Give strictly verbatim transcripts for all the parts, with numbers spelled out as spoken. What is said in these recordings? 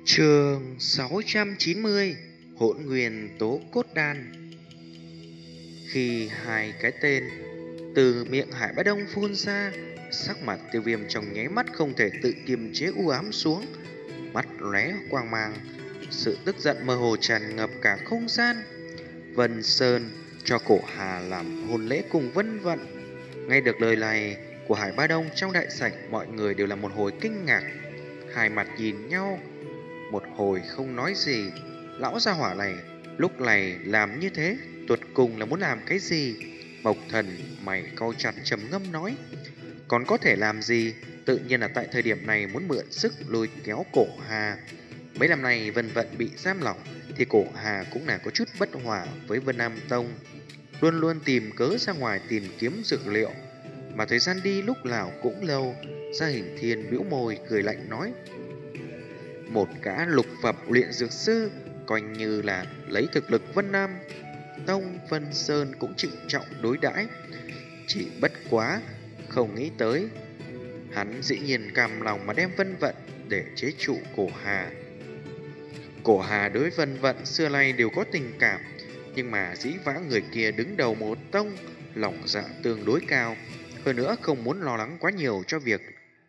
Chương sáu trăm chín mươi Hỗn Nguyên Tố Cốt Đan. Khi hai cái tên từ miệng Hải Bá Đông phun ra, sắc mặt Tiêu Viêm trong nháy mắt không thể tự kiềm chế u ám xuống, mắt lóe quang mang, sự tức giận mơ hồ tràn ngập cả không gian. Vân Sơn cho Cổ Hà làm hôn lễ cùng Vân Vận. Nghe được lời này của Hải Bá Đông, trong đại sảnh mọi người đều là một hồi kinh ngạc, hai mặt nhìn nhau một hồi không nói gì. Lão gia hỏa này lúc này làm như thế tuột cùng là muốn làm cái gì? Mộc Thần mày cau chặt trầm ngâm nói, còn có thể làm gì? Tự nhiên là tại thời điểm này muốn mượn sức lôi kéo Cổ Hà. Mấy năm nay Vân Vận bị giam lỏng thì Cổ Hà cũng là có chút bất hòa với Vân Nam Tông, luôn luôn tìm cớ ra ngoài tìm kiếm dược liệu, mà thời gian đi lúc nào cũng lâu. Gia Hình Thiên bĩu môi cười lạnh nói, một gã lục phẩm luyện dược sư coi như là lấy thực lực Vân Nam Tông, Vân Sơn cũng trịnh trọng đối đãi. Chỉ bất quá không nghĩ tới hắn dĩ nhiên cam lòng mà đem Vân Vận để chế trụ Cổ Hà. Cổ Hà đối với Vân Vận xưa nay đều có tình cảm, nhưng mà dĩ vãng người kia đứng đầu một tông, lòng dạ tương đối cao, hơn nữa không muốn lo lắng quá nhiều cho việc,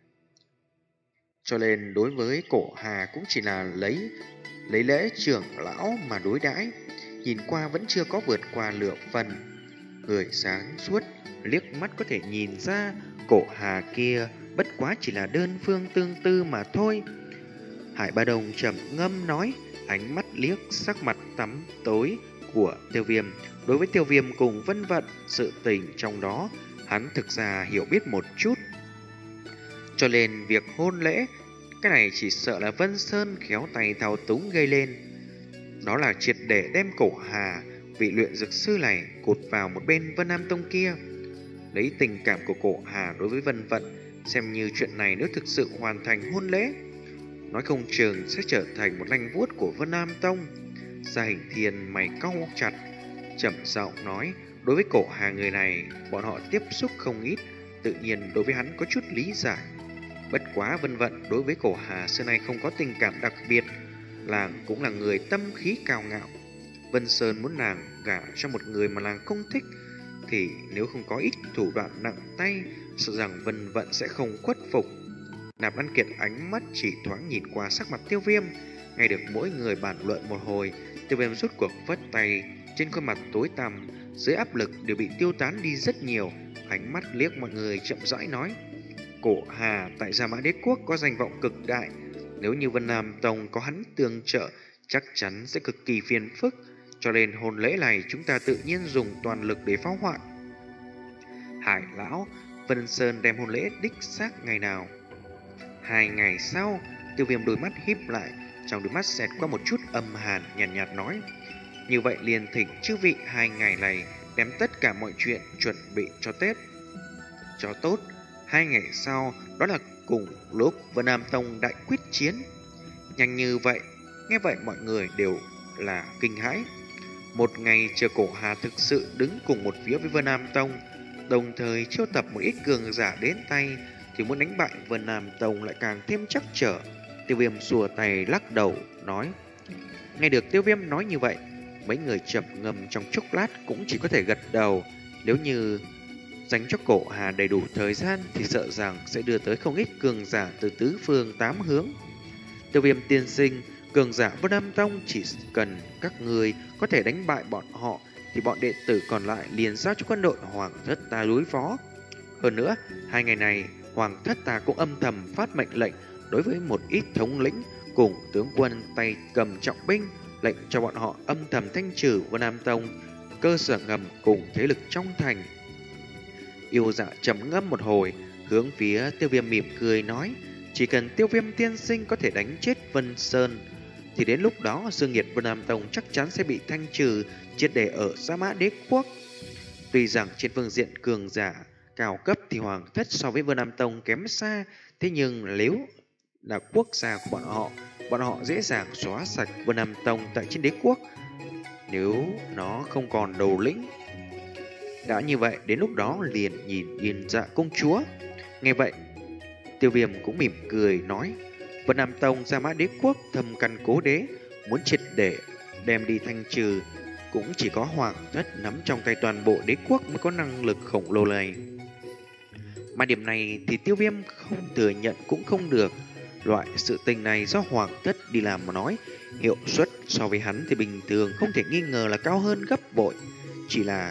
cho nên đối với Cổ Hà cũng chỉ là lấy lấy lễ trưởng lão mà đối đãi, nhìn qua vẫn chưa có vượt qua lửa phần. Người sáng suốt liếc mắt có thể nhìn ra Cổ Hà kia bất quá chỉ là đơn phương tương tư mà thôi. Hải Ba Đồng trầm ngâm nói, ánh mắt liếc sắc mặt tắm tối của Tiêu Viêm. Đối với Tiêu Viêm cùng Vân Vận, sự tình trong đó hắn thực ra hiểu biết một chút, cho nên việc hôn lễ cái này chỉ sợ là Vân Sơn khéo tay thao túng gây lên. Đó là triệt để đem Cổ Hà, vị luyện dược sư này, cột vào một bên Vân Nam Tông kia. Lấy tình cảm của Cổ Hà đối với Vân Vận, xem như chuyện này nếu thực sự hoàn thành hôn lễ, nói không chừng sẽ trở thành một lanh vuốt của Vân Nam Tông. Gia Hình Thiên mày cau chặt, trầm giọng nói, đối với Cổ Hà người này bọn họ tiếp xúc không ít, tự nhiên đối với hắn có chút lý giải. Bất quá Vân Vận đối với Cổ Hà xưa nay không có tình cảm đặc biệt, làng cũng là người tâm khí cao ngạo. Vân Sơn muốn nàng gả cho một người mà làng không thích, thì nếu không có ít thủ đoạn nặng tay, sợ rằng Vân Vận sẽ không khuất phục. Nạp Lan Kiệt ánh mắt chỉ thoáng nhìn qua sắc mặt Tiêu Viêm, nghe được mỗi người bàn luận một hồi. Tiêu Viêm rút cuộc vất tay, trên khuôn mặt tối tăm dưới áp lực đều bị tiêu tán đi rất nhiều. Ánh mắt liếc mọi người chậm rãi nói, Cổ Hà tại Gia Mã Đế Quốc có danh vọng cực đại, nếu như Vân Nam Tông có hắn tương trợ chắc chắn sẽ cực kỳ phiền phức, cho nên hôn lễ này chúng ta tự nhiên dùng toàn lực để phá hoại. Hải lão, Vân Sơn đem hôn lễ đích xác ngày nào? Hai ngày sau. Tiêu Viêm đôi mắt híp lại, trong đôi mắt xẹt qua một chút âm hàn, nhàn nhạt, nhạt nói, như vậy liền thỉnh chư vị hai ngày này đem tất cả mọi chuyện chuẩn bị cho Tết cho tốt. Hai ngày sau, đó là cùng lúc Vân Nam Tông đại quyết chiến. Nhanh như vậy? Nghe vậy mọi người đều là kinh hãi. Một ngày chờ Cổ Hà thực sự đứng cùng một phía với Vân Nam Tông, đồng thời chiêu tập một ít cường giả đến tay, thì muốn đánh bại Vân Nam Tông lại càng thêm chắc trở. Tiêu Viêm xua tay lắc đầu nói, nghe được Tiêu Viêm nói như vậy, mấy người chậm ngâm trong chốc lát cũng chỉ có thể gật đầu. Nếu như dành cho Cổ Hà đầy đủ thời gian thì sợ rằng sẽ đưa tới không ít cường giả từ tứ phương tám hướng. Tiêu Viêm tiên sinh, cường giả Vân Nam Tông chỉ cần các người có thể đánh bại bọn họ thì bọn đệ tử còn lại liền giao cho quân đội Hoàng thất ta đối phó. Hơn nữa, hai ngày này Hoàng thất ta cũng âm thầm phát mệnh lệnh đối với một ít thống lĩnh cùng tướng quân tay cầm trọng binh, lệnh cho bọn họ âm thầm thanh trừ Vân Nam Tông cơ sở ngầm cùng thế lực trong thành. Yêu Dạ trầm ngâm một hồi, hướng phía Tiêu Viêm mỉm cười nói, chỉ cần Tiêu Viêm tiên sinh có thể đánh chết Vân Sơn thì đến lúc đó dương nghiệt Vân Nam Tông chắc chắn sẽ bị thanh trừ triệt để ở Gia Mã Đế Quốc. Tuy rằng trên phương diện cường giả cao cấp thì Hoàng thất so với Vân Nam Tông kém xa, thế nhưng nếu là quốc gia của bọn họ, bọn họ dễ dàng xóa sạch Vân Nam Tông tại trên đế quốc nếu nó không còn đầu lĩnh. Đã như vậy, đến lúc đó liền nhìn Yên Dạ công chúa. Nghe vậy, Tiêu Viêm cũng mỉm cười nói, Vân Nam Tông, Gia Mã Đế Quốc, thâm căn cố đế, muốn triệt để đem đi thanh trừ, cũng chỉ có Hoàng Thất nắm trong tay toàn bộ đế quốc mới có năng lực khổng lồ này. Mà điểm này thì Tiêu Viêm không thừa nhận cũng không được. Loại sự tình này do Hoàng Thất đi làm mà nói, hiệu suất so với hắn thì bình thường không thể nghi ngờ là cao hơn gấp bội. Chỉ là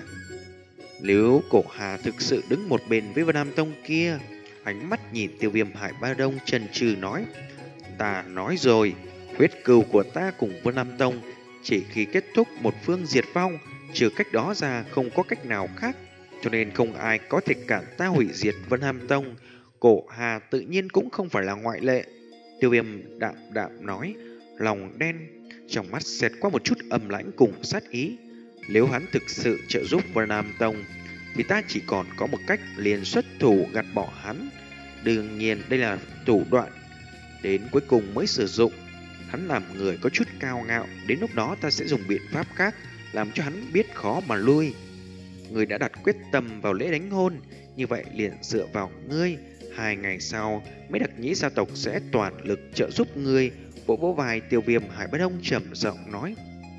nếu Cổ Hà thực sự đứng một bên với Vân Nam Tông kia, ánh mắt nhìn Tiêu Viêm Hải Ba Đông chần chừ nói: ta nói rồi, huyết cừu của ta cùng Vân Nam Tông chỉ khi kết thúc một phương diệt vong, trừ cách đó ra không có cách nào khác, cho nên không ai có thể cản ta hủy diệt Vân Nam Tông. Cổ Hà tự nhiên cũng không phải là ngoại lệ. Tiêu Viêm đạm đạm nói, lòng đen trong mắt xẹt qua một chút âm lãnh cùng sát ý. Nếu hắn thực sự trợ giúp Vân Nam Tông thì ta chỉ còn có một cách, liền xuất thủ gạt bỏ hắn. Đương nhiên đây là thủ đoạn đến cuối cùng mới sử dụng. Hắn làm người có chút cao ngạo, đến lúc đó ta sẽ dùng biện pháp khác làm cho hắn biết khó mà lui. Người đã đặt quyết tâm vào lễ đánh hôn, như vậy liền dựa vào ngươi. Hai ngày sau, mấy đặc nhĩ gia tộc sẽ toàn lực trợ giúp ngươi. Vỗ vỗ vai, Tiêu Viêm Hải Bất Đông trầm giọng nói: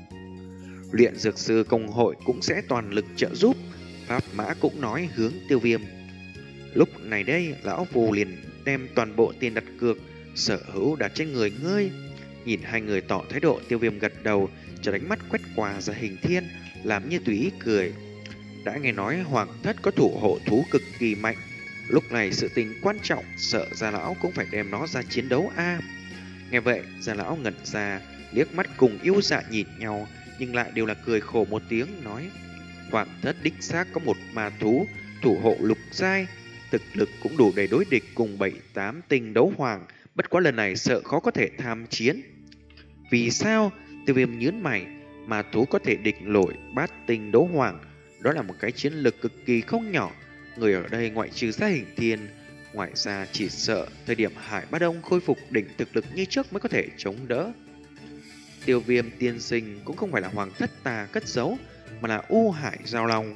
luyện dược sư công hội cũng sẽ toàn lực trợ giúp. Pháp Mã cũng nói hướng Tiêu Viêm. Lúc này đây, lão phù liền đem toàn bộ tiền đặt cược sở hữu đặt trên người ngươi. Nhìn hai người tỏ thái độ, Tiêu Viêm gật đầu, cho đánh mắt quét qua Gia Hình Thiên, làm như tùy ý cười. Đã nghe nói Hoàng Thất có thủ hộ thú cực kỳ mạnh, lúc này sự tình quan trọng, sợ Gia lão cũng phải đem nó ra chiến đấu a. À, nghe vậy, Gia lão ngẩn ra, liếc mắt cùng Yêu Dạ nhìn nhau, nhưng lại đều là cười khổ một tiếng, nói: Hoàng Thất đích xác có một ma thú thủ hộ lục giai, thực lực cũng đủ để đối địch cùng bảy tám tinh đấu hoàng, bất quá lần này sợ khó có thể tham chiến. Vì sao? Tiêu Viêm nhướng mày. Ma thú có thể địch nổi bát tinh đấu hoàng, đó là một cái chiến lực cực kỳ không nhỏ. Người ở đây ngoại trừ Gia Hình Thiên, ngoài ra chỉ sợ thời điểm Hải Bá Đông khôi phục đỉnh thực lực như trước mới có thể chống đỡ. Tiêu Viêm tiên sinh cũng không phải là Hoàng Thất ta cất giấu, mà là U Hải Giao Long.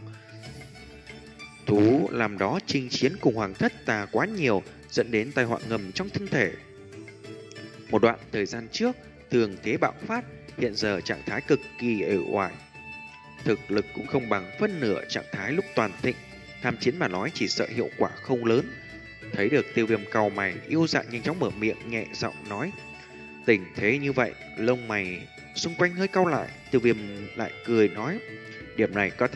Thú làm đó chinh chiến cùng Hoàng Thất ta quá nhiều, dẫn đến tai họa ngầm trong thân thể. Một đoạn thời gian trước, thường thế bạo phát, hiện giờ trạng thái cực kỳ uể oải. Thực lực cũng không bằng phân nửa trạng thái lúc toàn thịnh, tham chiến mà nói chỉ sợ hiệu quả không lớn. Thấy được Tiêu Viêm cau mày, Yêu Dạ nhanh chóng mở miệng nhẹ giọng nói: tình thế như vậy, lông mày xung quanh hơi cau lại. Tiêu Viêm lại cười nói: điểm này có thể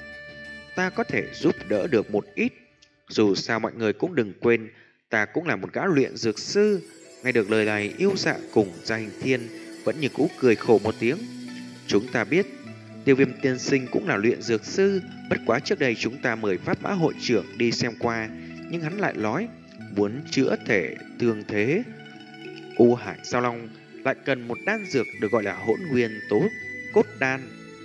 ta có thể giúp đỡ được một ít. Dù sao mọi người cũng đừng quên, ta cũng là một gã luyện dược sư. Nghe được lời này, Yêu Dạ cùng Gia Hình Thiên vẫn như cũ cười khổ một tiếng. Chúng ta biết Tiêu Viêm tiên sinh cũng là luyện dược sư, bất quá trước đây chúng ta mời Pháp Mã hội trưởng đi xem qua, nhưng hắn lại nói muốn chữa thể thương thế U Hải Giao Long lại cần một đan dược được gọi là hỗn nguyên tố cốt đan.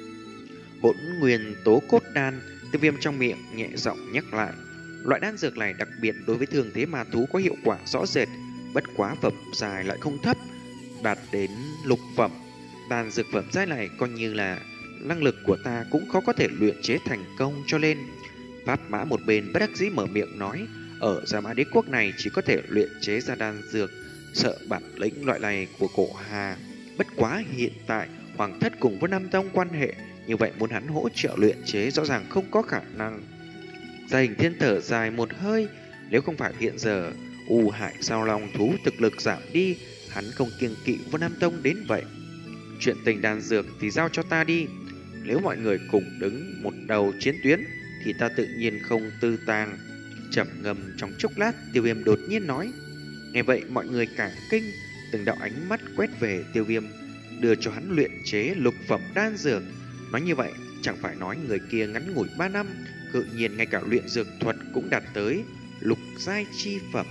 Hỗn nguyên tố cốt đan, Tiêu Viêm trong miệng nhẹ giọng nhắc lại. Loại đan dược này đặc biệt đối với thương thế ma thú có hiệu quả rõ rệt, bất quá phẩm giai lại không thấp, đạt đến lục phẩm. Đan dược phẩm giai này coi như là năng lực của ta cũng khó có thể luyện chế thành công, cho nên Pháp Mã một bên bất đắc dĩ mở miệng nói: ở Gia Mã Đế Quốc này chỉ có thể luyện chế ra đan dược, sợ bản lĩnh loại này của Cổ Hà. Bất quá hiện tại Hoàng Thất cùng Vân Nam Tông quan hệ như vậy, muốn hắn hỗ trợ luyện chế rõ ràng không có khả năng. Gia Hình Thiên thở dài một hơi, nếu không phải hiện giờ U Hải Giao Long thú thực lực giảm đi, hắn không kiêng kỵ Vân Nam Tông đến vậy. Chuyện tình đan dược thì giao cho ta đi, nếu mọi người cùng đứng một đầu chiến tuyến thì ta tự nhiên không tư tàng. Trầm ngâm trong chốc lát, Tiêu Viêm đột nhiên nói. Nghe vậy mọi người cả kinh, từng đạo ánh mắt quét về Tiêu Viêm, đưa cho hắn luyện chế lục phẩm đan dược. Nói như vậy, chẳng phải nói người kia ngắn ngủi ba năm, tự nhiên ngay cả luyện dược thuật cũng đạt tới lục giai chi phẩm.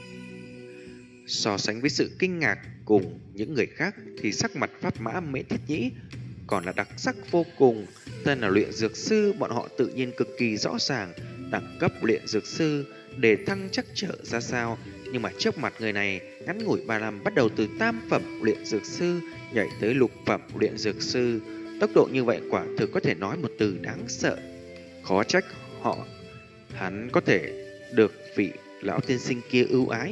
So sánh với sự kinh ngạc cùng những người khác thì sắc mặt Pháp Mã Mễ Thiết Nhĩ còn là đặc sắc vô cùng. Tên là luyện dược sư, bọn họ tự nhiên cực kỳ rõ ràng đẳng cấp luyện dược sư để thăng chắc trở ra sao. Nhưng mà trước mặt người này, ngắn ngủi ba năm bắt đầu từ tam phẩm luyện dược sư nhảy tới lục phẩm luyện dược sư. Tốc độ như vậy quả thực có thể nói một từ đáng sợ. Khó trách họ hắn có thể được vị lão tiên sinh kia ưu ái.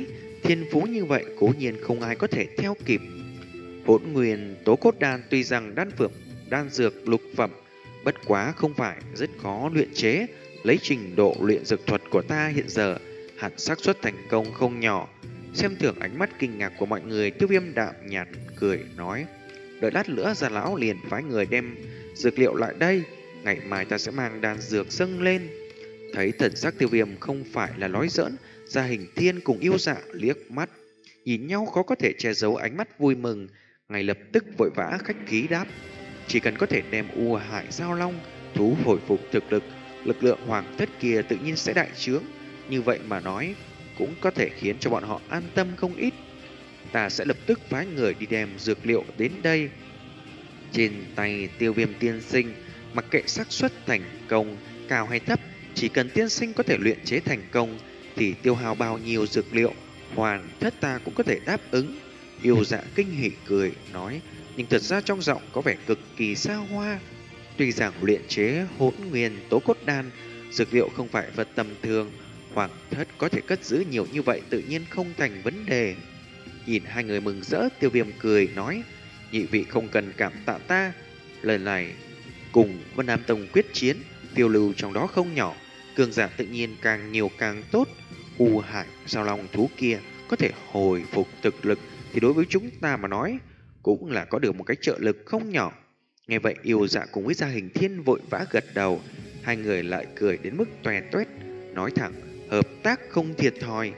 Thiên phú như vậy cố nhiên không ai có thể theo kịp. Hỗn nguyên tố cốt đan tuy rằng đan phượng đan dược lục phẩm, bất quá không phải rất khó luyện chế. Lấy trình độ luyện dược thuật của ta hiện giờ, hẳn xác suất thành công không nhỏ. Xem thường ánh mắt kinh ngạc của mọi người, Tiêu Viêm đạm nhạt cười nói: đợi lát nữa Gia lão liền phái người đem dược liệu lại đây, ngày mai ta sẽ mang đan dược dâng lên. Thấy thần sắc Tiêu Viêm không phải là nói giỡn, Gia Hình Thiên cùng Yêu Dạ liếc mắt nhìn nhau, khó có thể che giấu ánh mắt vui mừng, ngay lập tức vội vã khách khí đáp: chỉ cần có thể đem U Hải Giao Long thú hồi phục thực lực, lực lượng hoàng thất kia tự nhiên sẽ đại trướng. Như vậy mà nói, cũng có thể khiến cho bọn họ an tâm không ít. Ta sẽ lập tức phái người đi đem dược liệu đến đây. Trên tay Tiêu Viêm tiên sinh, mặc kệ xác suất thành công cao hay thấp, chỉ cần tiên sinh có thể luyện chế thành công thì tiêu hao bao nhiêu dược liệu, hoàn thất ta cũng có thể đáp ứng. Yêu Dạ kinh hỉ cười nói, nhưng thật ra trong giọng có vẻ cực kỳ xa hoa. Tuy rằng luyện chế hỗn nguyên tố cốt đan, dược liệu không phải vật tầm thường, hoàng thất có thể cất giữ nhiều như vậy tự nhiên không thành vấn đề. Nhìn hai người mừng rỡ, Tiêu Viêm cười nói, nhị vị không cần cảm tạ ta. Lần này cùng Vân Nam Tông quyết chiến, tiêu lưu trong đó không nhỏ, cường giả tự nhiên càng nhiều càng tốt. U Hải Giao Long thú kia có thể hồi phục thực lực thì đối với chúng ta mà nói cũng là có được một cái trợ lực không nhỏ. Nghe vậy Yêu Dạ cùng với Gia Hình Thiên vội vã gật đầu, hai người lại cười đến mức toe toét, nói thẳng hợp tác không thiệt thòi.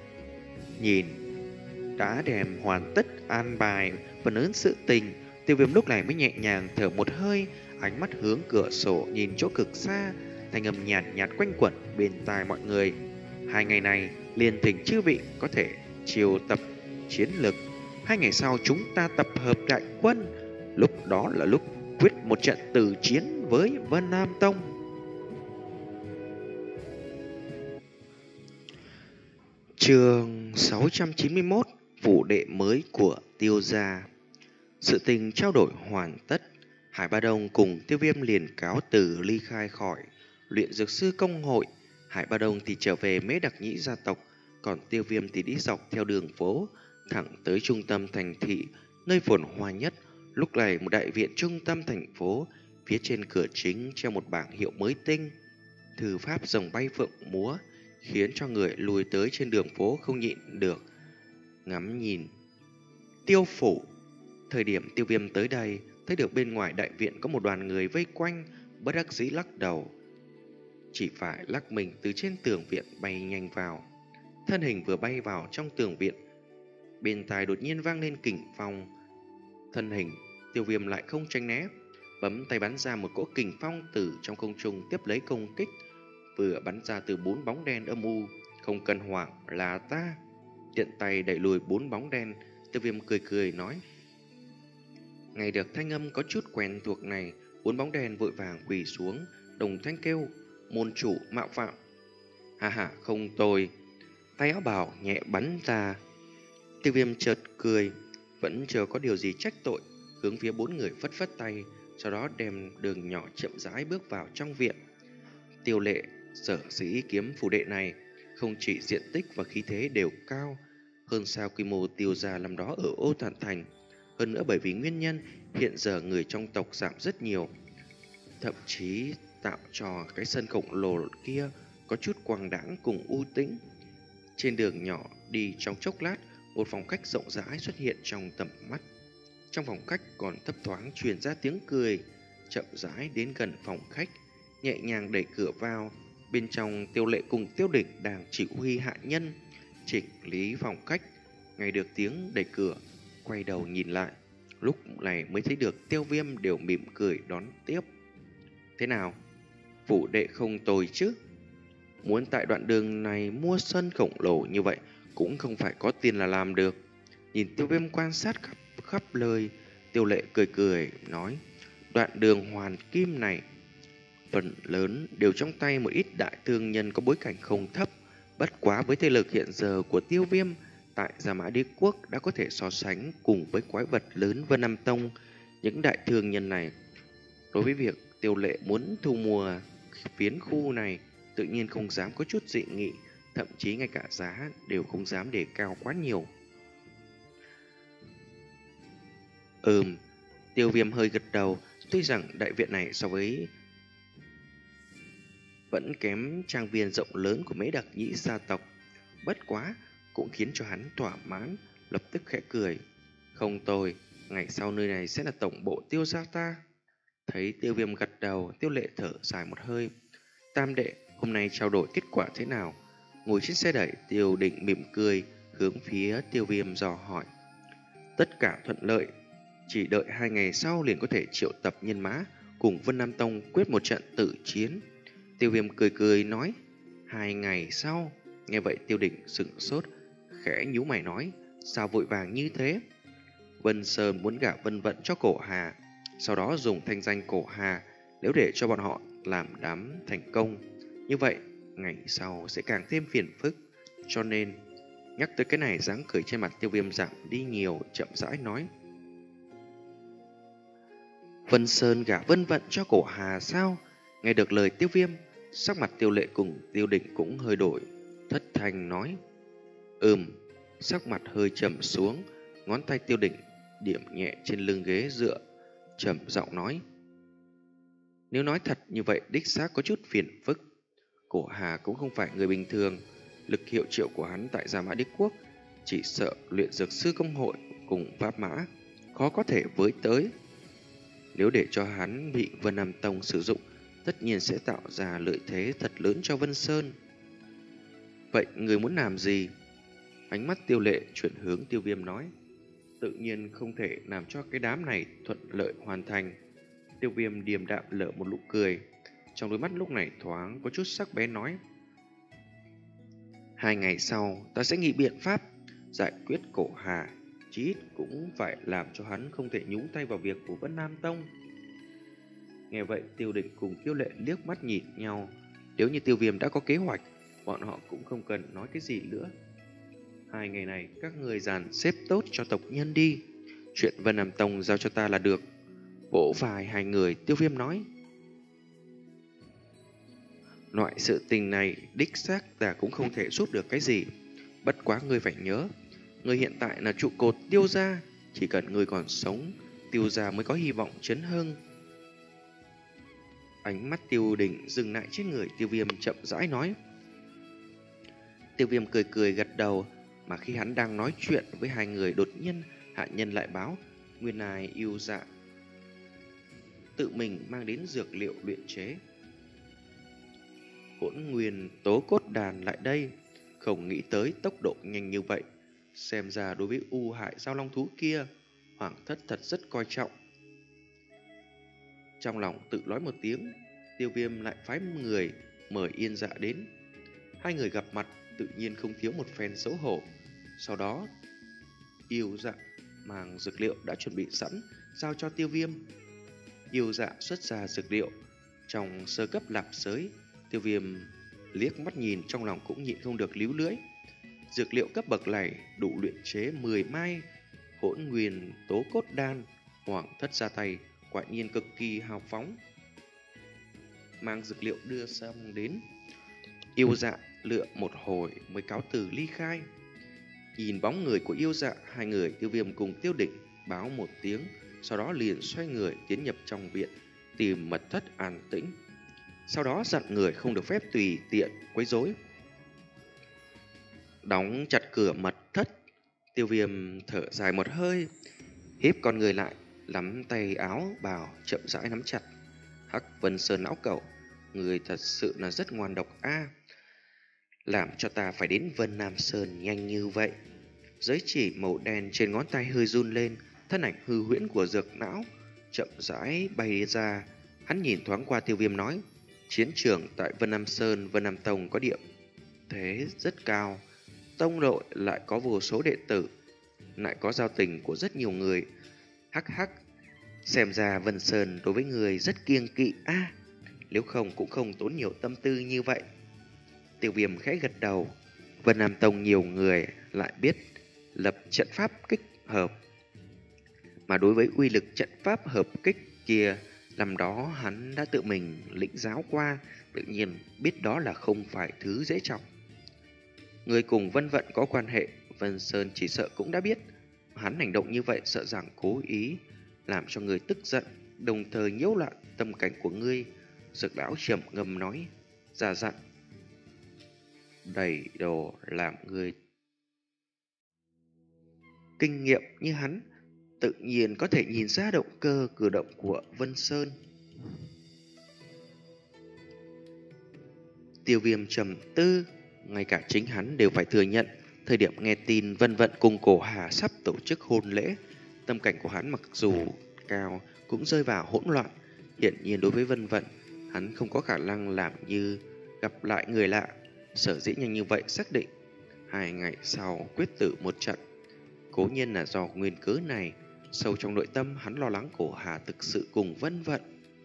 Nhìn đã đem hoàn tất an bài phần lớn sự tình, Tiêu Viêm lúc này mới nhẹ nhàng thở một hơi, ánh mắt hướng cửa sổ nhìn chỗ cực xa, thanh âm nhạt nhạt quanh quẩn bên tai mọi người. Hai ngày này liền thỉnh chư vị có thể chiêu tập chiến lực. Hai ngày sau chúng ta tập hợp đại quân, lúc đó là lúc quyết một trận tử chiến với Vân Nam Tông. Chương sáu trăm chín mươi mốt, phủ đệ mới của Tiêu gia. Sự tình trao đổi hoàn tất, Hải Ba Đông cùng Tiêu Viêm liền cáo từ ly khai khỏi luyện dược sư công hội. Hải Ba Đông thì trở về Mễ Đặc Nhĩ gia tộc, còn Tiêu Viêm thì đi dọc theo đường phố thẳng tới trung tâm thành thị, nơi phồn hoa nhất. Lúc này một đại viện trung tâm thành phố, phía trên cửa chính treo một bảng hiệu mới tinh, thư pháp rồng bay phượng múa, khiến cho người lùi tới trên đường phố không nhịn được ngắm nhìn. Tiêu phủ. Thời điểm Tiêu Viêm tới đây, thấy được bên ngoài đại viện có một đoàn người vây quanh, bất đắc dĩ lắc đầu, chỉ phải lắc mình từ trên tường viện bay nhanh vào. Thân hình vừa bay vào trong tường viện, bên tai đột nhiên vang lên kình phong. Thân hình Tiêu Viêm lại không tránh né, bấm tay bắn ra một cỗ kình phong từ trong không trung tiếp lấy công kích, vừa bắn ra từ bốn bóng đen âm u. Không cần hoảng, là ta. Tiện tay đẩy lùi bốn bóng đen, Tiêu Viêm cười cười nói. Nghe được thanh âm có chút quen thuộc này, bốn bóng đen vội vàng quỳ xuống, đồng thanh kêu, môn chủ mạo phạm. Hà hà, không tồi. Tay áo bào nhẹ bắn ra. Tiêu Viêm chợt cười, vẫn chưa có điều gì trách tội, hướng phía bốn người phất phất tay, sau đó đem đường nhỏ chậm rãi bước vào trong viện. Tiêu Lệ sở dĩ kiếm phủ đệ này không chỉ diện tích và khí thế đều cao hơn sao quy mô Tiêu gia năm đó ở Ô Tản Thành, hơn nữa bởi vì nguyên nhân hiện giờ người trong tộc giảm rất nhiều, thậm chí tạo cho cái sân khổng lồ kia có chút quang đãng cùng u tĩnh. Trên đường nhỏ đi trong chốc lát, một phòng khách rộng rãi xuất hiện trong tầm mắt. Trong phòng khách còn thấp thoáng truyền ra tiếng cười. Chậm rãi đến gần phòng khách, nhẹ nhàng đẩy cửa vào. Bên trong Tiêu Lệ cùng Tiêu Đỉnh đang chỉ huy hạ nhân chỉnh lý phòng khách. Nghe được tiếng đẩy cửa, quay đầu nhìn lại, lúc này mới thấy được Tiêu Viêm đều mỉm cười đón tiếp. Thế nào? Phủ đệ không tồi chứ? Muốn tại đoạn đường này mua sân khổng lồ như vậy cũng không phải có tiền là làm được. Nhìn Tiêu Viêm quan sát khắp, khắp lời, Tiêu Lệ cười cười nói, đoạn đường hoàn kim này phần lớn đều trong tay một ít đại thương nhân có bối cảnh không thấp. Bất quá với thế lực hiện giờ của Tiêu Viêm tại Gia Mã Đế Quốc đã có thể so sánh cùng với quái vật lớn Vân Nam Tông. Những đại thương nhân này đối với việc Tiêu Lệ muốn thu mua phiến khu này tự nhiên không dám có chút dị nghị, thậm chí ngay cả giá đều không dám đề cao quá nhiều. Ừm, Tiêu Viêm hơi gật đầu, tuy rằng đại viện này so với vẫn kém trang viên rộng lớn của mấy đặc nhĩ gia tộc, bất quá cũng khiến cho hắn thỏa mãn, lập tức khẽ cười. Không tồi, ngày sau nơi này sẽ là tổng bộ Tiêu gia ta. Thấy Tiêu Viêm gật đầu, Tiêu Lệ thở dài một hơi. Tam đệ, hôm nay trao đổi kết quả thế nào? Ngồi trên xe đẩy, Tiêu Định mỉm cười, hướng phía Tiêu Viêm dò hỏi. Tất cả thuận lợi, chỉ đợi hai ngày sau liền có thể triệu tập nhân mã, cùng Vân Nam Tông quyết một trận tử chiến. Tiêu Viêm cười cười nói. Hai ngày sau? Nghe vậy Tiêu Định sững sốt, khẽ nhíu mày nói. Sao vội vàng như thế? Vân Sơn muốn gả Vân Vận cho Cổ Hà, sau đó dùng thanh danh Cổ Hà, nếu để cho bọn họ làm đám thành công, như vậy ngày sau sẽ càng thêm phiền phức. Cho nên nhắc tới cái này, dáng cười trên mặt Tiêu Viêm giảm đi nhiều, chậm rãi nói. Vân Sơn gả Vân Vận cho Cổ Hà sao? Nghe được lời Tiêu Viêm, sắc mặt Tiêu Lệ cùng Tiêu Định cũng hơi đổi, thất thanh nói. Ừm, sắc mặt hơi trầm xuống, ngón tay Tiêu Định điểm nhẹ trên lưng ghế dựa, trầm giọng nói. Nếu nói thật như vậy, đích xác có chút phiền phức. Cổ Hà cũng không phải người bình thường, lực hiệu triệu của hắn tại Gia Mã Đế Quốc chỉ sợ luyện dược sư công hội cùng pháp mã khó có thể với tới. Nếu để cho hắn bị Vân Nam Tông sử dụng, tất nhiên sẽ tạo ra lợi thế thật lớn cho Vân Sơn. Vậy người muốn làm gì? Ánh mắt Tiêu Lệ chuyển hướng Tiêu Viêm nói. Tự nhiên không thể làm cho cái đám này thuận lợi hoàn thành. Tiêu Viêm điềm đạm lở một nụ cười, trong đôi mắt lúc này thoáng có chút sắc bén nói. Hai ngày sau ta sẽ nghĩ biện pháp giải quyết Cổ Hà, chí ít cũng phải làm cho hắn không thể nhúng tay vào việc của Vân Nam Tông. Nghe vậy Tiêu Định cùng Tiêu Lệ liếc mắt nhìn nhau. Nếu như Tiêu Viêm đã có kế hoạch, bọn họ cũng không cần nói cái gì nữa. Hai ngày này các người dàn xếp tốt cho tộc nhân đi, chuyện Vân Nam Tông giao cho ta là được. Vỗ vai hai người, Tiêu Viêm nói. Loại sự tình này đích xác ta cũng không thể giúp được cái gì. Bất quá ngươi phải nhớ, ngươi hiện tại là trụ cột Tiêu gia, chỉ cần ngươi còn sống, Tiêu gia mới có hy vọng chấn hưng. Ánh mắt Tiêu Định dừng lại trên người Tiêu Viêm, chậm rãi nói. Tiêu Viêm cười cười gật đầu, mà khi hắn đang nói chuyện với hai người, đột nhiên hạ nhân lại báo nguyên lai yêu dạ tự mình mang đến dược liệu luyện chế Hỗn Nguyên Tố Cốt Đàn lại đây. Không nghĩ tới tốc độ nhanh như vậy, xem ra đối với u hại giao long thú kia, Hoàng thất thật rất coi trọng. Trong lòng tự nói một tiếng, Tiêu Viêm lại phái người mời Yên Dạ đến. Hai người gặp mặt tự nhiên không thiếu một phen xấu hổ. Sau đó Yêu Dạ mang dược liệu đã chuẩn bị sẵn giao cho Tiêu Viêm. Yêu Dạ xuất ra dược liệu trong sơ cấp lạp sới. Tiêu Viêm liếc mắt nhìn, trong lòng cũng nhịn không được líu lưỡi. Dược liệu cấp bậc này đủ luyện chế mười mai Hỗn Nguyên Tố Cốt Đan. Hoàng thất ra tay quả nhiên cực kỳ hào phóng. Mang dược liệu đưa xong đến, Yêu Dạ lựa một hồi mới cáo từ ly khai. Nhìn bóng người của Yêu Dạ, hai người Tiêu Viêm cùng Tiêu Định báo một tiếng, sau đó liền xoay người tiến nhập trong viện, tìm mật thất an tĩnh. Sau đó dặn người không được phép tùy tiện quấy rối. Đóng chặt cửa mật thất, Tiêu Viêm thở dài một hơi, híp con người lại, nắm tay áo bào chậm rãi nắm chặt. Hắc Vân Sơn lão cẩu, người thật sự là rất ngoan độc a, à, làm cho ta phải đến Vân Nam Sơn nhanh như vậy. Giới chỉ màu đen trên ngón tay hơi run lên, thân ảnh hư huyễn của Dược Lão chậm rãi bay ra. Hắn nhìn thoáng qua Tiêu Viêm nói, chiến trường tại Vân Nam Sơn, Vân Nam Tông có địa thế rất cao, tông đội lại có vô số đệ tử, lại có giao tình của rất nhiều người. Hắc hắc, xem ra Vân Sơn đối với người rất kiêng kỵ a, à, nếu không cũng không tốn nhiều tâm tư như vậy. Tiêu Viêm khẽ gật đầu. Vân Nam Tông nhiều người lại biết lập trận pháp kích hợp, mà đối với uy lực trận pháp hợp kích kia, năm đó hắn đã tự mình lĩnh giáo qua, tự nhiên biết đó là không phải thứ dễ trọng. Người cùng Vân Vận có quan hệ, Vân Sơn chỉ sợ cũng đã biết. Hắn hành động như vậy sợ rằng cố ý làm cho người tức giận, đồng thời nhiễu loạn tâm cảnh của ngươi. Dược lão trầm ngâm nói, già dặn, đầy đồ làm người kinh nghiệm như hắn, tự nhiên có thể nhìn ra động cơ cử động của Vân Sơn. Tiêu Viêm trầm tư, ngay cả chính hắn đều phải thừa nhận, thời điểm nghe tin Vân Vận cùng Cổ Hà sắp tổ chức hôn lễ, tâm cảnh của hắn mặc dù cao cũng rơi vào hỗn loạn. Hiển nhiên đối với Vân Vận, hắn không có khả năng làm như gặp lại người lạ, sở dĩ nhanh như vậy xác định hai ngày sau quyết tử một trận. Cố nhiên là do nguyên cớ này, sâu trong nội tâm hắn lo lắng Cổ Hà thực sự cùng Vân Vận.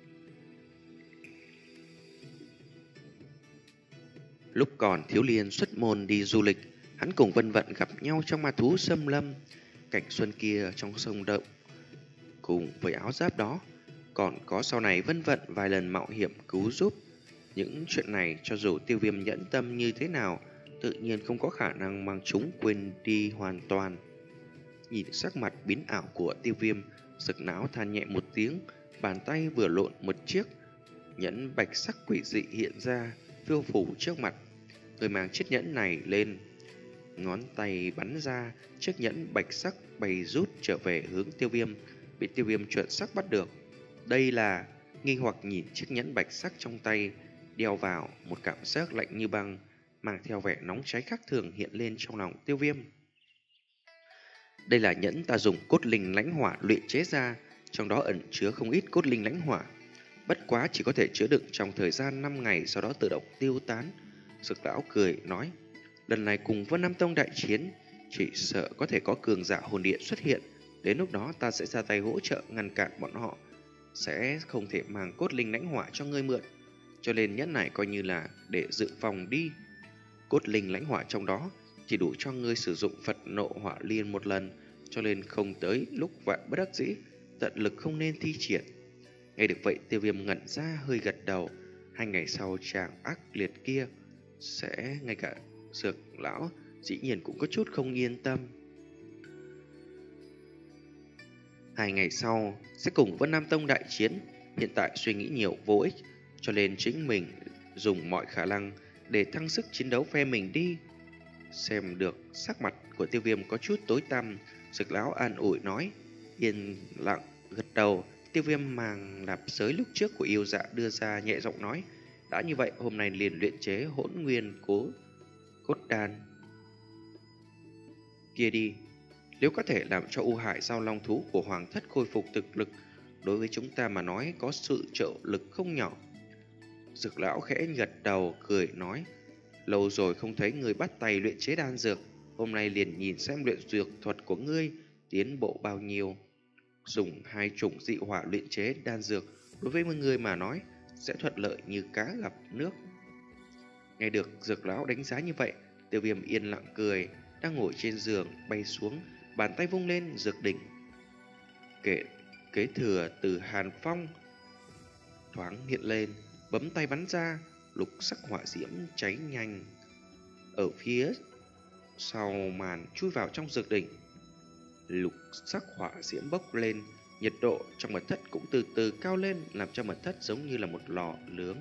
Lúc còn thiếu niên xuất môn đi du lịch, hắn cùng Vân Vận gặp nhau trong ma thú xâm lâm. Cảnh xuân kia trong sông động, cùng với áo giáp đó, còn có sau này Vân Vận vài lần mạo hiểm cứu giúp. Những chuyện này cho dù Tiêu Viêm nhẫn tâm như thế nào, tự nhiên không có khả năng mang chúng quên đi hoàn toàn. Nhìn sắc mặt biến ảo của Tiêu Viêm, Dực não than nhẹ một tiếng, bàn tay vừa lộn một chiếc nhẫn bạch sắc quỷ dị hiện ra, phiêu phủ trước mặt. Người mang chiếc nhẫn này lên, ngón tay bắn ra, chiếc nhẫn bạch sắc bay rút trở về hướng Tiêu Viêm, bị Tiêu Viêm chuẩn sắc bắt được. Đây là nghi hoặc nhìn chiếc nhẫn bạch sắc trong tay, đeo vào một cảm giác lạnh như băng, mang theo vẻ nóng cháy khác thường hiện lên trong lòng Tiêu Viêm. Đây là nhẫn ta dùng cốt linh lãnh hỏa luyện chế ra, trong đó ẩn chứa không ít cốt linh lãnh hỏa. Bất quá chỉ có thể chứa đựng trong thời gian năm ngày, sau đó tự động tiêu tán. Dực lão cười nói, lần này cùng Vân Nam Tông đại chiến, chỉ sợ có thể có cường giả hồn điện xuất hiện. Đến lúc đó ta sẽ ra tay hỗ trợ ngăn cản bọn họ, sẽ không thể mang cốt linh lãnh hỏa cho ngươi mượn. Cho nên nhẫn này coi như là để dự phòng đi. Cốt linh lãnh hỏa trong đó chỉ đủ cho ngươi sử dụng Phật nộ hỏa liên một lần, cho nên không tới lúc vạn bất đắc dĩ, tận lực không nên thi triển. Nghe được vậy, Tiêu Viêm ngẩn ra hơi gật đầu. Hai ngày sau chàng ác liệt kia sẽ ngay cả Dược lão dĩ nhiên cũng có chút không yên tâm. Hai ngày sau sẽ cùng Vân Nam Tông đại chiến, hiện tại suy nghĩ nhiều vô ích, cho nên chính mình dùng mọi khả năng để thăng sức chiến đấu phe mình đi. Xem được sắc mặt của Tiêu Viêm có chút tối tăm, Dực lão an ủi nói, yên lặng gật đầu. Tiêu Viêm mang nạp giới lúc trước của yêu dạ đưa ra, nhẹ giọng nói, đã như vậy hôm nay liền luyện chế hỗn nguyên cố cốt đan kia đi. Nếu có thể làm cho U Hải Giao Long thú của Hoàng thất khôi phục thực lực, đối với chúng ta mà nói có sự trợ lực không nhỏ. Dực lão khẽ gật đầu cười nói, lâu rồi không thấy người bắt tay luyện chế đan dược, hôm nay liền nhìn xem luyện dược thuật của ngươi tiến bộ bao nhiêu. Dùng hai chủng dị hỏa luyện chế đan dược đối với một người mà nói sẽ thuận lợi như cá gặp nước. Nghe được Dược lão đánh giá như vậy, Tiêu Viêm yên lặng cười, đang ngồi trên giường bay xuống, bàn tay vung lên dược đỉnh. Kệ kế thừa từ Hàn Phong thoáng hiện lên, bấm tay bắn ra, lục sắc hỏa diễm cháy nhanh ở phía sau màn chui vào trong dược đỉnh. Lục sắc hỏa diễm bốc lên, nhiệt độ trong mật thất cũng từ từ cao lên, làm cho mật thất giống như là một lò nướng.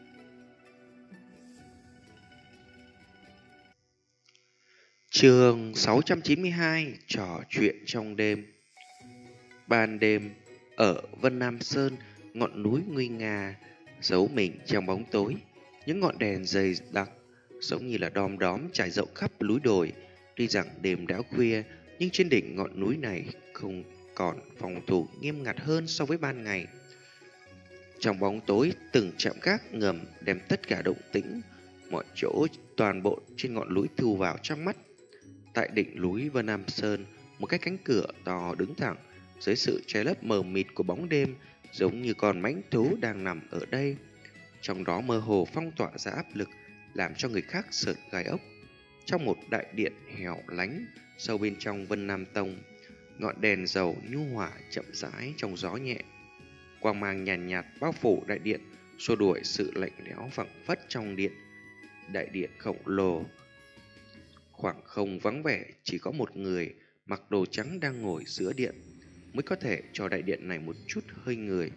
Chương sáu trăm chín mươi hai, trò chuyện trong đêm. Ban đêm, ở Vân Nam Sơn, ngọn núi nguy nga giấu mình trong bóng tối. Những ngọn đèn dày đặc giống như là đom đóm trải rộng khắp núi đồi. Tuy rằng đêm đã khuya, nhưng trên đỉnh ngọn núi này không còn phòng thủ nghiêm ngặt hơn so với ban ngày. Trong bóng tối, từng trạm gác ngầm đem tất cả động tĩnh mọi chỗ toàn bộ trên ngọn núi thu vào trong mắt. Tại đỉnh núi Vân Nam Sơn, một cái cánh cửa to đứng thẳng dưới sự che lấp mờ mịt của bóng đêm, giống như con mãnh thú đang nằm ở đây. Trong đó mơ hồ phong tỏa ra áp lực, làm cho người khác sởn gai ốc. Trong một đại điện hẻo lánh sâu bên trong Vân Nam Tông, ngọn đèn dầu nhu hòa chậm rãi trong gió nhẹ, quang mang nhàn nhạt, nhạt bao phủ đại điện, xua đuổi sự lạnh lẽo phảng phất trong điện. Đại điện khổng lồ Khoảng không vắng vẻ, chỉ có một người mặc đồ trắng đang ngồi giữa điện mới có thể cho đại điện này một chút hơi người.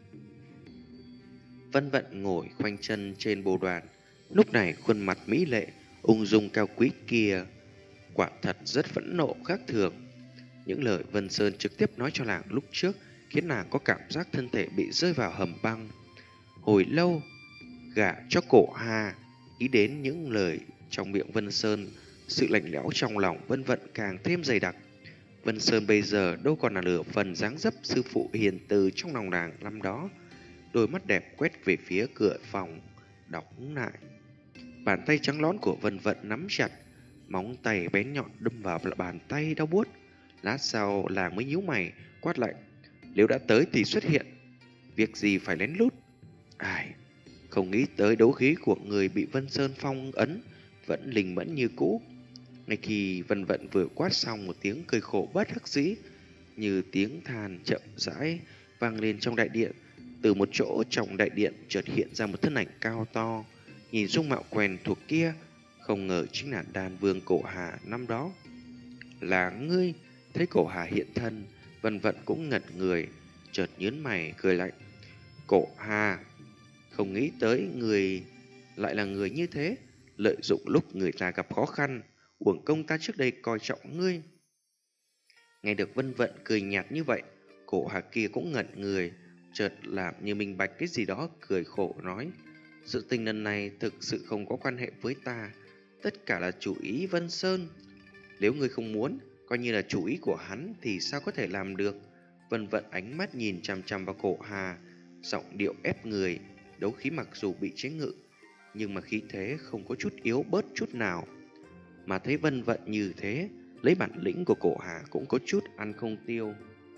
Vân Vận ngồi khoanh chân trên bồ đoàn, lúc này khuôn mặt mỹ lệ, ung dung cao quý kia quả thật rất phẫn nộ khác thường. Những lời Vân Sơn trực tiếp nói cho nàng lúc trước khiến nàng có cảm giác thân thể bị rơi vào hầm băng. Hồi lâu, gả cho Cổ Hà, ý đến những lời trong miệng Vân Sơn, sự lạnh lẽo trong lòng Vân Vận càng thêm dày đặc. Vân Sơn bây giờ đâu còn là nửa phần dáng dấp sư phụ hiền từ trong lòng nàng năm đó. Đôi mắt đẹp quét về phía cửa phòng, đóng lại. Bàn tay trắng lón của Vân Vận nắm chặt, móng tay bén nhọn đâm vào bàn tay đau buốt. Lát sau làng mới nhíu mày, quát lạnh. Nếu đã tới thì xuất hiện, việc gì phải lén lút. Ai, không nghĩ tới đấu khí của người bị Vân Sơn phong ấn vẫn linh mẫn như cũ. Ngay khi Vân Vận vừa quát xong, một tiếng cười khổ bất đắc dĩ như tiếng than chậm rãi vang lên trong đại điện. Từ một chỗ trong đại điện chợt hiện ra một thân ảnh cao to, nhìn dung mạo quen thuộc kia, không ngờ chính là Đan Vương Cổ Hà năm đó. Là ngươi? Thấy Cổ Hà hiện thân, Vân Vận cũng ngẩn người, chợt nhướng mày cười lạnh. Cổ Hà, không nghĩ tới người lại là người như thế, lợi dụng lúc người ta gặp khó khăn, uổng công ta trước đây coi trọng ngươi. Nghe được Vân Vận cười nhạt như vậy, Cổ Hà kia cũng ngẩn người, chợt làm như minh bạch cái gì đó, cười khổ nói. Sự tình lần này thực sự không có quan hệ với ta, tất cả là chủ ý Vân Sơn. Nếu ngươi không muốn, coi như là chủ ý của hắn thì sao có thể làm được. Vân Vận ánh mắt nhìn chằm chằm vào Cổ Hà, giọng điệu ép người. Đấu khí mặc dù bị chế ngự, nhưng mà khí thế không có chút yếu bớt chút nào. Mà thấy Vân Vận như thế, lấy bản lĩnh của Cổ Hà cũng có chút ăn không tiêu.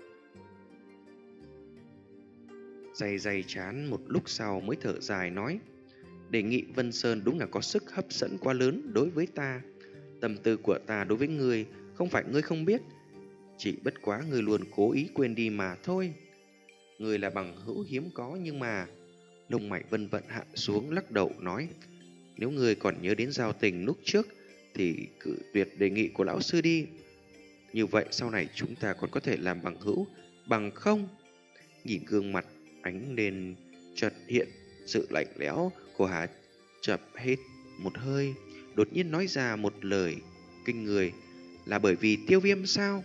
Day day chán một lúc sau mới thở dài nói. Đề nghị Vân Sơn đúng là có sức hấp dẫn quá lớn đối với ta. Tâm tư của ta đối với ngươi không phải ngươi không biết, chỉ bất quá ngươi luôn cố ý quên đi mà thôi. Ngươi là bằng hữu hiếm có, nhưng mà... Lông mày Vân Vận hạ xuống lắc đầu nói. Nếu ngươi còn nhớ đến giao tình lúc trước thì cự tuyệt đề nghị của lão sư đi. Như vậy sau này chúng ta còn có thể làm bằng hữu, bằng không? Nhìn gương mặt ánh lên chợt hiện sự lạnh lẽo, Cổ Hà chập hết một hơi, đột nhiên nói ra một lời kinh người. Là bởi vì Tiêu Viêm sao?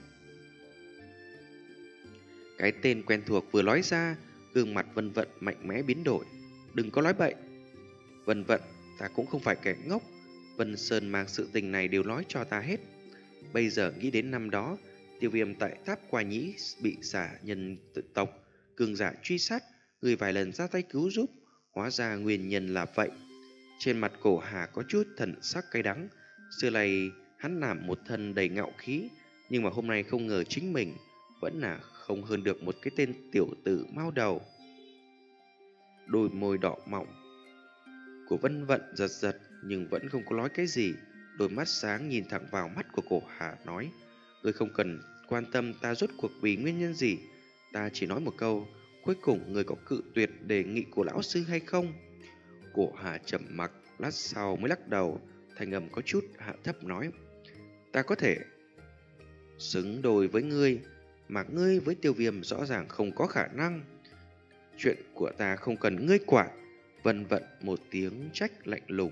Cái tên quen thuộc vừa nói ra, gương mặt Vân Vận mạnh mẽ biến đổi. Đừng có nói bậy. Vân Vận, ta cũng không phải kẻ ngốc. Vân Sơn mang sự tình này đều nói cho ta hết. Bây giờ nghĩ đến năm đó, Tiêu Viêm tại Tháp Qua Nhĩ bị xả nhân tự tộc cường giả truy sát, người vài lần ra tay cứu giúp, hóa ra nguyên nhân là vậy. Trên mặt Cổ Hà có chút thần sắc cay đắng. Xưa này hắn làm một thân đầy ngạo khí, nhưng mà hôm nay không ngờ chính mình vẫn là không hơn được một cái tên tiểu tử mao đầu. Đôi môi đỏ mọng của Vân Vận giật giật, nhưng vẫn không có nói cái gì. Đôi mắt sáng nhìn thẳng vào mắt của Cổ Hà nói. Ngươi không cần quan tâm ta rốt cuộc vì nguyên nhân gì. Ta chỉ nói một câu, cuối cùng ngươi có cự tuyệt đề nghị của lão sư hay không? Cổ Hà trầm mặc, lát sau mới lắc đầu, thanh âm có chút hạ thấp nói. Ta có thể xứng đôi với ngươi, mà ngươi với Tiêu Viêm rõ ràng không có khả năng. Chuyện của ta không cần ngươi quản. Vân Vận một tiếng trách lạnh lùng.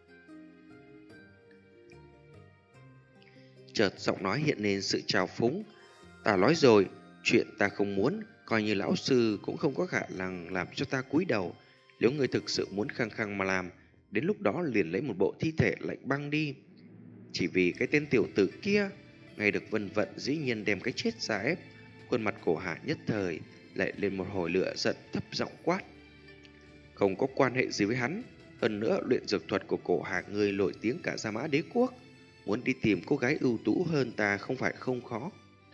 Chợt giọng nói hiện lên sự trào phúng. Ta nói rồi, chuyện ta không muốn, coi như lão sư cũng không có khả năng làm cho ta cúi đầu. Nếu ngươi thực sự muốn khăng khăng mà làm, đến lúc đó liền lấy một bộ thi thể lạnh băng đi. Chỉ vì cái tên tiểu tử kia. Ngay được Vân Vận dĩ nhiên đem cái chết ra ép. Khuôn mặt Cổ Hà nhất thời lại lên một hồi lửa giận, thấp giọng quát. Không có quan hệ gì với hắn. Hơn nữa luyện dược thuật của Cổ Hà ngươi nổi tiếng cả Gia Mã Đế Quốc. Muốn đi tìm cô gái ưu tú hơn ta không phải không khó.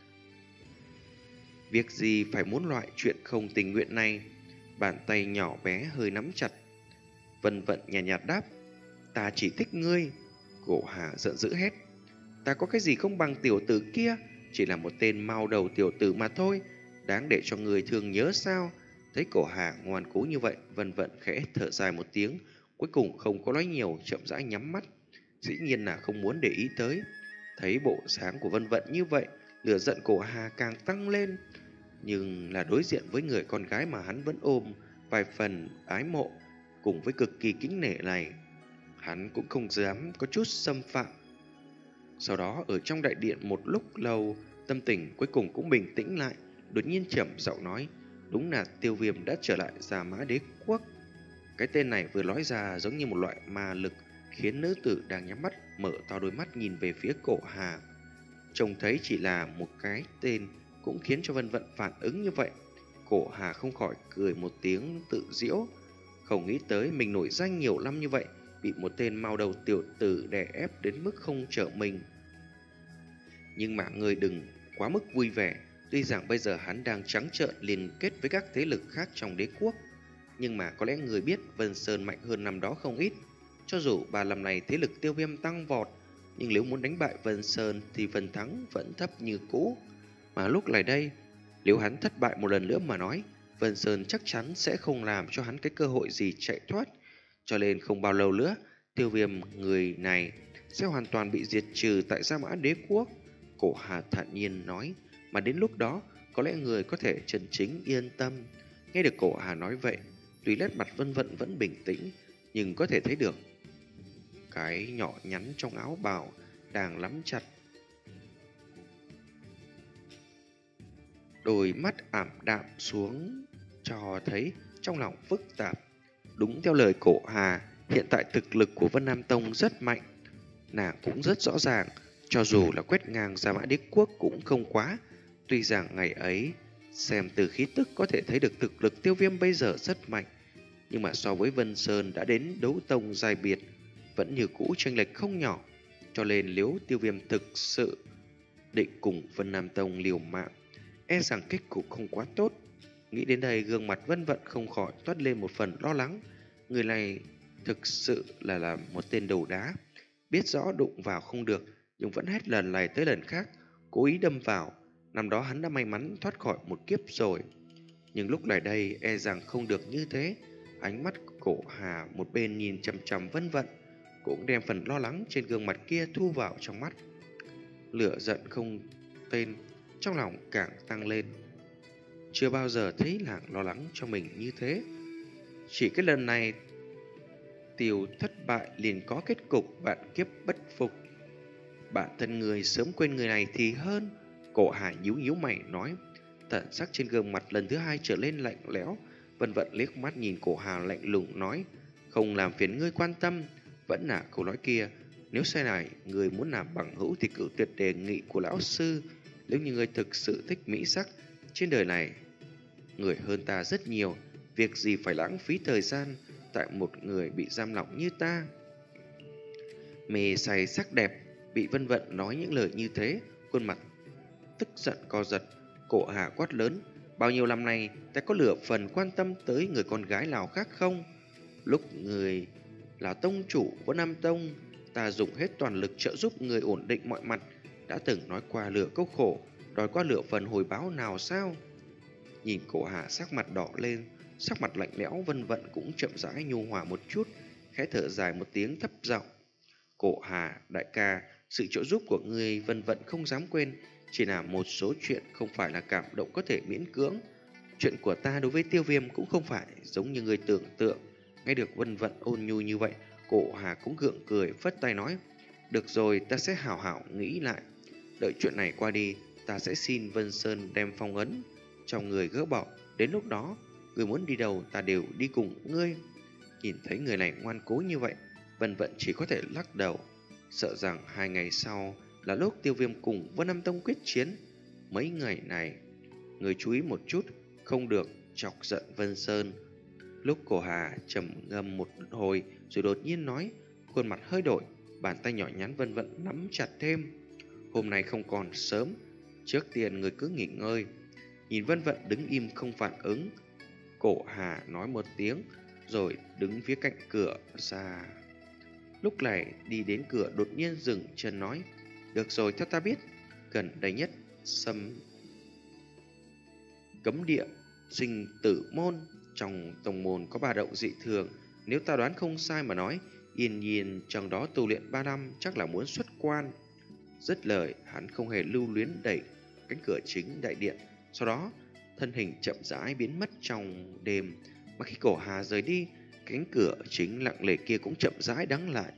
Việc gì phải muốn loại chuyện không tình nguyện này? Bàn tay nhỏ bé hơi nắm chặt. Vân Vận nhạt nhạt đáp. Ta chỉ thích ngươi. Cổ Hà giận dữ hét. Ta có cái gì không bằng tiểu tử kia, chỉ là một tên mao đầu tiểu tử mà thôi, đáng để cho người thương nhớ sao? Thấy Cổ Hà ngoan cố như vậy, Vân Vận khẽ thở dài một tiếng, cuối cùng không có nói nhiều, chậm rãi nhắm mắt. dĩ nhiên là không muốn để ý tới. Thấy bộ dáng của Vân Vận như vậy, lửa giận cổ Hà càng tăng lên. Nhưng là đối diện với người con gái mà hắn vẫn ôm vài phần ái mộ, cùng với cực kỳ kính nể này, hắn cũng không dám có chút xâm phạm. Sau đó ở trong đại điện một lúc lâu, tâm tình cuối cùng cũng bình tĩnh lại, đột nhiên trầm giọng nói, đúng là Tiêu Viêm đã trở lại Gia Mã Đế Quốc. Cái tên này vừa nói ra giống như một loại ma lực, khiến nữ tử đang nhắm mắt mở to đôi mắt nhìn về phía cổ Hà. Trông thấy chỉ là một cái tên cũng khiến cho Vân Vận phản ứng như vậy. Cổ Hà không khỏi cười một tiếng tự giễu, không nghĩ tới mình nổi danh nhiều năm như vậy, bị một tên mao đầu tiểu tử đè ép đến mức không trở mình. Nhưng mà người đừng quá mức vui vẻ, tuy rằng bây giờ hắn đang trắng trợn liên kết với các thế lực khác trong đế quốc, nhưng mà có lẽ người biết Vân Sơn mạnh hơn năm đó không ít. Cho dù ba năm này thế lực Tiêu Viêm tăng vọt, nhưng nếu muốn đánh bại Vân Sơn thì phần thắng vẫn thấp như cũ. Mà lúc này đây, nếu hắn thất bại một lần nữa mà nói, Vân Sơn chắc chắn sẽ không làm cho hắn cái cơ hội gì chạy thoát. Cho nên không bao lâu nữa, Tiêu Viêm người này sẽ hoàn toàn bị diệt trừ tại Gia Mã Đế Quốc. Cổ Hà thản nhiên nói, mà đến lúc đó có lẽ người có thể chân chính yên tâm. Nghe được Cổ Hà nói vậy, tuy nét mặt Vân Vận vẫn bình tĩnh, nhưng có thể thấy được cái nhỏ nhắn trong áo bào đang nắm chặt. Đôi mắt ảm đạm xuống, cho thấy trong lòng phức tạp. Đúng theo lời Cổ Hà, hiện tại thực lực của Vân Nam Tông rất mạnh. Nàng cũng rất rõ ràng, cho dù là quét ngang Gia Mã Đế Quốc cũng không quá. Tuy rằng ngày ấy, xem từ khí tức có thể thấy được thực lực Tiêu Viêm bây giờ rất mạnh, nhưng mà so với Vân Sơn đã đến đấu tông giai biệt, vẫn như cũ chênh lệch không nhỏ. Cho nên nếu Tiêu Viêm thực sự định cùng Vân Nam Tông liều mạng, e rằng kết cục không quá tốt. Nghĩ đến đây, gương mặt Vân Vận không khỏi toát lên một phần lo lắng. Người này thực sự là là một tên đầu đá, biết rõ đụng vào không được, nhưng vẫn hết lần này tới lần khác cố ý đâm vào. Năm đó hắn đã may mắn thoát khỏi một kiếp rồi, nhưng lúc này đây e rằng không được như thế. Ánh mắt Cổ Hà một bên nhìn chằm chằm Vân Vận, cũng đem phần lo lắng trên gương mặt kia thu vào trong mắt. Lửa giận không tên trong lòng càng tăng lên. Chưa bao giờ thấy nàng lo lắng cho mình như thế. Chỉ cái lần này Tiêu thất bại liền có kết cục vạn kiếp bất phục. Bản thân người sớm quên người này thì hơn. Cổ Hà nhíu nhíu mày nói. Tận sắc trên gương mặt lần thứ hai trở lên lạnh lẽo. Vân Vận liếc mắt nhìn Cổ Hà lạnh lùng nói, không làm phiền ngươi quan tâm. Vẫn là câu nói kia, nếu sau này người muốn làm bằng hữu thì cử tuyệt đề nghị của lão sư. Nếu như ngươi thực sự thích mỹ sắc, trên đời này người hơn ta rất nhiều, việc gì phải lãng phí thời gian tại một người bị giam lỏng như ta. Mê say sắc đẹp, bị Vân Vận nói những lời như thế, khuôn mặt tức giận co giật. Cổ Hà quát lớn, bao nhiêu năm nay ta có lửa phần quan tâm tới người con gái nào khác không? Lúc người là tông chủ của Nam Tông, ta dùng hết toàn lực trợ giúp người ổn định mọi mặt, đã từng nói qua lửa câu khổ, đòi qua lửa phần hồi báo nào sao? Nhìn Cổ Hà sắc mặt đỏ lên, sắc mặt lạnh lẽo, Vân Vận cũng chậm rãi nhu hòa một chút, khẽ thở dài một tiếng thấp giọng. Cổ Hà đại ca, sự trợ giúp của ngươi Vân Vận không dám quên, chỉ là một số chuyện không phải là cảm động có thể miễn cưỡng. Chuyện của ta đối với Tiêu Viêm cũng không phải giống như người tưởng tượng. Nghe được Vân Vận ôn nhu như vậy, Cổ Hà cũng gượng cười phất tay nói, được rồi, ta sẽ hảo hảo nghĩ lại. Đợi chuyện này qua đi, ta sẽ xin Vân Sơn đem phong ấn trong người gỡ bỏ. Đến lúc đó, người muốn đi đâu ta đều đi cùng ngươi. Nhìn thấy người này ngoan cố như vậy, Vân Vận chỉ có thể lắc đầu, sợ rằng hai ngày sau là lúc Tiêu Viêm cùng Vân Nam Tông quyết chiến. Mấy ngày này, người chú ý một chút, không được chọc giận Vân Sơn. Lúc Cổ Hà trầm ngâm một hồi rồi đột nhiên nói, khuôn mặt hơi đổi, bàn tay nhỏ nhắn Vân Vận nắm chặt thêm. Hôm nay không còn sớm, trước tiên người cứ nghỉ ngơi. Nhìn Vân Vận đứng im không phản ứng, Cổ Hà nói một tiếng rồi đứng phía cạnh cửa ra. Lúc này đi đến cửa đột nhiên dừng chân nói, được rồi, theo ta biết, gần đây nhất xâm cấm địa sinh tử môn, trong tông môn có ba động dị thường. Nếu ta đoán không sai mà nói, Yên nhiên trong đó tu luyện ba năm chắc là muốn xuất quan. Dứt lời, hắn không hề lưu luyến đẩy cánh cửa chính đại điện, sau đó thân hình chậm rãi biến mất trong đêm. Mà khi Cổ Hà rời đi, cánh cửa chính lặng lẽ kia cũng chậm rãi đóng lại.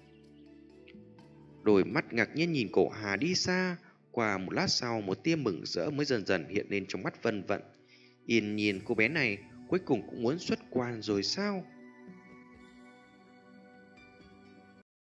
Đôi mắt ngạc nhiên nhìn Cổ Hà đi xa. Qua một lát sau, một tia mừng rỡ mới dần dần hiện lên trong mắt Vân Vận. Yên nhiên cô bé này cuối cùng cũng muốn xuất quan rồi sao?